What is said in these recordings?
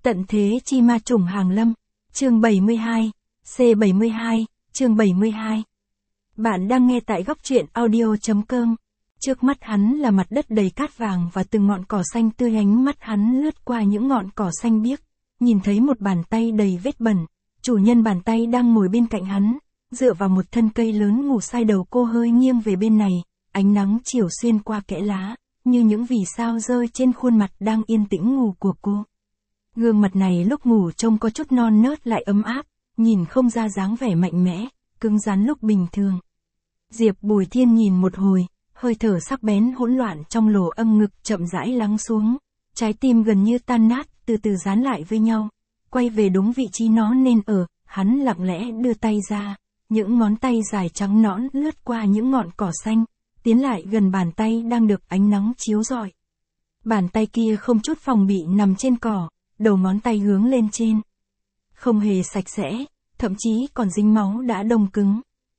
Tận thế chi ma trùng hàng lâm. Chương 72. C72, chương 72. Bạn đang nghe tại góc truyện audio.com. Trước mắt hắn là mặt đất đầy cát vàng và từng ngọn cỏ xanh tươi, ánh mắt hắn lướt qua những ngọn cỏ xanh biếc, nhìn thấy một bàn tay đầy vết bẩn. Chủ nhân bàn tay đang ngồi bên cạnh hắn, dựa vào một thân cây lớn ngủ sai, đầu cô hơi nghiêng về bên này, ánh nắng chiều xuyên qua kẽ lá, như những vì sao rơi trên khuôn mặt đang yên tĩnh ngủ của cô. Gương mặt này lúc ngủ trông có chút non nớt lại ấm áp, nhìn không ra dáng vẻ mạnh mẽ, cứng rắn lúc bình thường. Diệp Bùi Thiên nhìn một hồi, hơi thở sắc bén hỗn loạn trong lỗ âm ngực chậm rãi lắng xuống, trái tim gần như tan nát, từ từ dán lại với nhau, quay về đúng vị trí nó nên ở, hắn lặng lẽ đưa tay ra, những ngón tay dài trắng nõn lướt qua những ngọn cỏ xanh, tiến lại gần bàn tay đang được ánh nắng chiếu rọi. Bàn tay kia không chút phòng bị nằm trên cỏ, đầu ngón tay hướng lên trên. Không hề sạch sẽ, thậm chí còn dính máu đã đông cứng.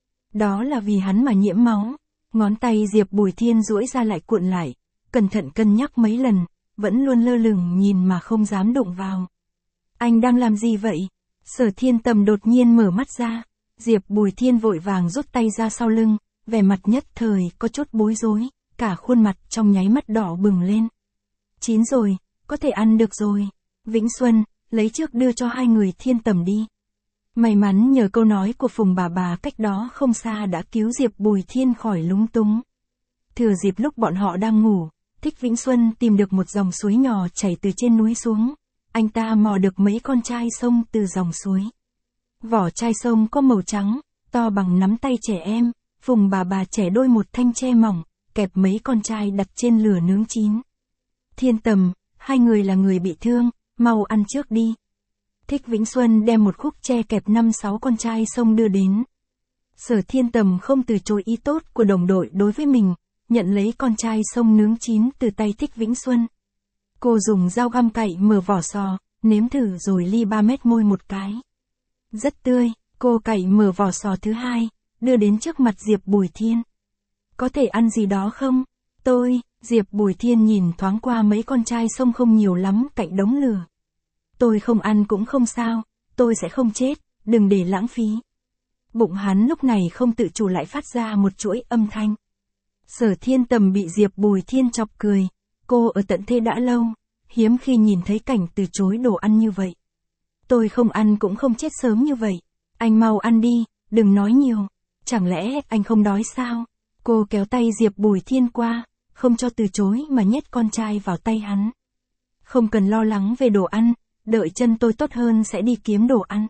Đó là vì hắn mà nhiễm máu. Ngón tay Diệp Bùi Thiên duỗi ra lại cuộn lại, cẩn thận cân nhắc mấy lần, vẫn luôn lơ lửng nhìn mà không dám đụng vào. Anh đang làm gì vậy? Sở Thiên Tầm đột nhiên mở mắt ra, Diệp Bùi Thiên vội vàng rút tay ra sau lưng, vẻ mặt nhất thời có chút bối rối, cả khuôn mặt trong nháy mắt đỏ bừng lên. Chín rồi, có thể ăn được rồi. Vĩnh Xuân, lấy trước đưa cho hai người Thiên Tầm đi. May mắn nhờ câu nói của Phùng bà cách đó không xa đã cứu Diệp Bùi Thiên khỏi lúng túng. Thừa dịp lúc bọn họ đang ngủ, Thích Vĩnh Xuân tìm được một dòng suối nhỏ chảy từ trên núi xuống. Anh ta mò được mấy con trai sông từ dòng suối. Vỏ chai sông có màu trắng, to bằng nắm tay trẻ em. Phùng bà trẻ đôi một thanh tre mỏng, kẹp mấy con trai đặt trên lửa nướng chín. Thiên Tầm, hai người là người bị thương, mau ăn trước đi. Thích Vĩnh Xuân đem một khúc tre kẹp 5-6 con trai sông đưa đến. Sở Thiên Tầm không từ chối ý tốt của đồng đội đối với mình, nhận lấy con trai sông nướng chín từ tay Thích Vĩnh Xuân. Cô dùng dao găm cạy mở vỏ sò, nếm thử rồi ly 3 mét môi một cái. Rất tươi, cô cạy mở vỏ sò thứ hai, đưa đến trước mặt Diệp Bùi Thiên. Có thể ăn gì đó không? Diệp Bùi Thiên nhìn thoáng qua mấy con trai sông không nhiều lắm cạnh đống lửa. Tôi không ăn cũng không sao, tôi sẽ không chết, đừng để lãng phí. Bụng hắn lúc này không tự chủ lại phát ra một chuỗi âm thanh. Sở Thiên Tầm bị Diệp Bùi Thiên chọc cười, cô ở tận thế đã lâu, hiếm khi nhìn thấy cảnh từ chối đồ ăn như vậy. Tôi không ăn cũng không chết sớm như vậy, anh mau ăn đi, đừng nói nhiều, chẳng lẽ anh không đói sao? Cô kéo tay Diệp Bùi Thiên qua, không cho từ chối mà nhét con trai vào tay hắn. Không cần lo lắng về đồ ăn, đợi chân tôi tốt hơn sẽ đi kiếm đồ ăn.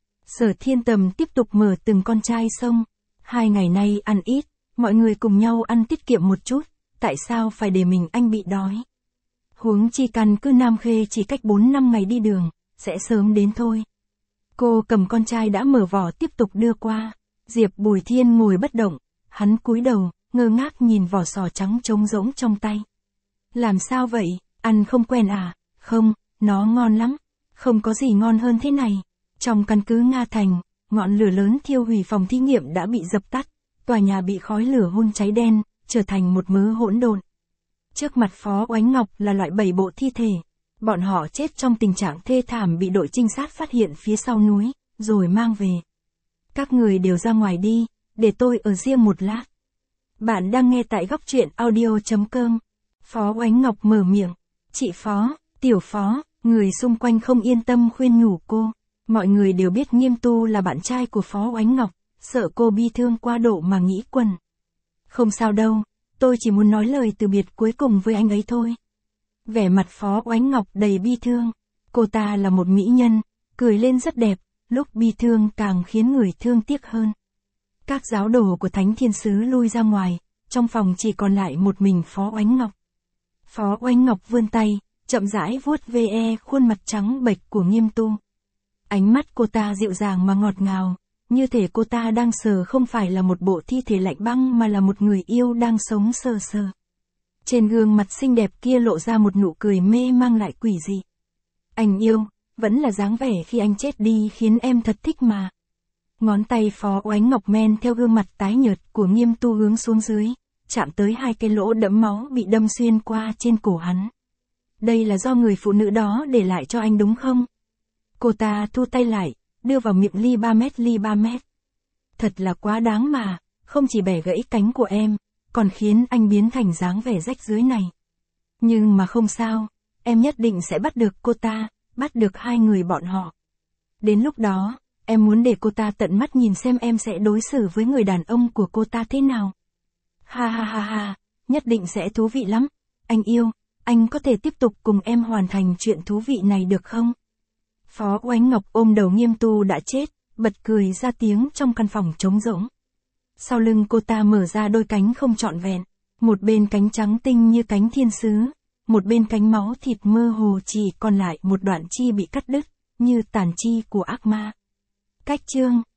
Sở Thiên Tầm tiếp tục mở từng con trai sông. 2 ngày nay ăn ít, mọi người cùng nhau ăn tiết kiệm một chút, tại sao phải để mình anh bị đói? Huống chi căn cứ Nam Khê chỉ cách 4-5 ngày đi đường, sẽ sớm đến thôi. Cô cầm con trai đã mở vỏ tiếp tục đưa qua. Diệp Bùi Thiên ngồi bất động, hắn cúi đầu, ngơ ngác nhìn vỏ sò trắng trống rỗng trong tay. Làm sao vậy, ăn không quen à? Không, nó ngon lắm, không có gì ngon hơn thế này. Trong căn cứ Nga Thành, ngọn lửa lớn thiêu hủy phòng thí nghiệm đã bị dập tắt, tòa nhà bị khói lửa hun cháy đen, trở thành một mớ hỗn độn. Trước mặt Phó Oánh Ngọc là loại 7 bộ thi thể. Bọn họ chết trong tình trạng thê thảm, bị đội trinh sát phát hiện phía sau núi, rồi mang về. Các người đều ra ngoài đi, để tôi ở riêng một lát. Bạn đang nghe tại góc truyện audio.com. Phó Oánh Ngọc mở miệng. Chị Phó, Tiểu Phó, người xung quanh không yên tâm khuyên nhủ cô. Mọi người đều biết Nghiêm Tu là bạn trai của Phó Oánh Ngọc, sợ cô bi thương qua độ mà nghĩ quẩn. Không sao đâu, tôi chỉ muốn nói lời từ biệt cuối cùng với anh ấy thôi. Vẻ mặt Phó Oánh Ngọc đầy bi thương. Cô ta là một mỹ nhân, cười lên rất đẹp, lúc bi thương càng khiến người thương tiếc hơn. Các giáo đồ của Thánh Thiên Sứ lui ra ngoài, trong phòng chỉ còn lại một mình Phó Oánh Ngọc. Phó Oánh Ngọc vươn tay, chậm rãi vuốt ve khuôn mặt trắng bệch của Nghiêm Tu. Ánh mắt cô ta dịu dàng mà ngọt ngào, như thể cô ta đang sờ không phải là một bộ thi thể lạnh băng mà là một người yêu đang sống sờ sờ. Trên gương mặt xinh đẹp kia lộ ra một nụ cười mê mang lại quỷ dị. Anh yêu, vẫn là dáng vẻ khi anh chết đi khiến em thật thích mà. Ngón tay Phó Oánh Ngọc men theo gương mặt tái nhợt của Nghiêm Tu hướng xuống dưới, chạm tới 2 cái lỗ đẫm máu bị đâm xuyên qua trên cổ hắn. Đây là do người phụ nữ đó để lại cho anh đúng không? Cô ta thu tay lại, đưa vào miệng ly 3 mét. Thật là quá đáng mà, không chỉ bẻ gãy cánh của em, còn khiến anh biến thành dáng vẻ rách rưới này. Nhưng mà không sao, em nhất định sẽ bắt được cô ta, bắt được hai người bọn họ. Đến lúc đó, em muốn để cô ta tận mắt nhìn xem em sẽ đối xử với người đàn ông của cô ta thế nào. Ha ha ha ha, nhất định sẽ thú vị lắm. Anh yêu, anh có thể tiếp tục cùng em hoàn thành chuyện thú vị này được không? Phó Oánh Ngọc ôm đầu Nghiêm Tu đã chết, bật cười ra tiếng trong căn phòng trống rỗng. Sau lưng cô ta mở ra đôi cánh không trọn vẹn, một bên cánh trắng tinh như cánh thiên sứ, một bên cánh máu thịt mơ hồ chỉ còn lại một đoạn chi bị cắt đứt, như tàn chi của ác ma. Cách chương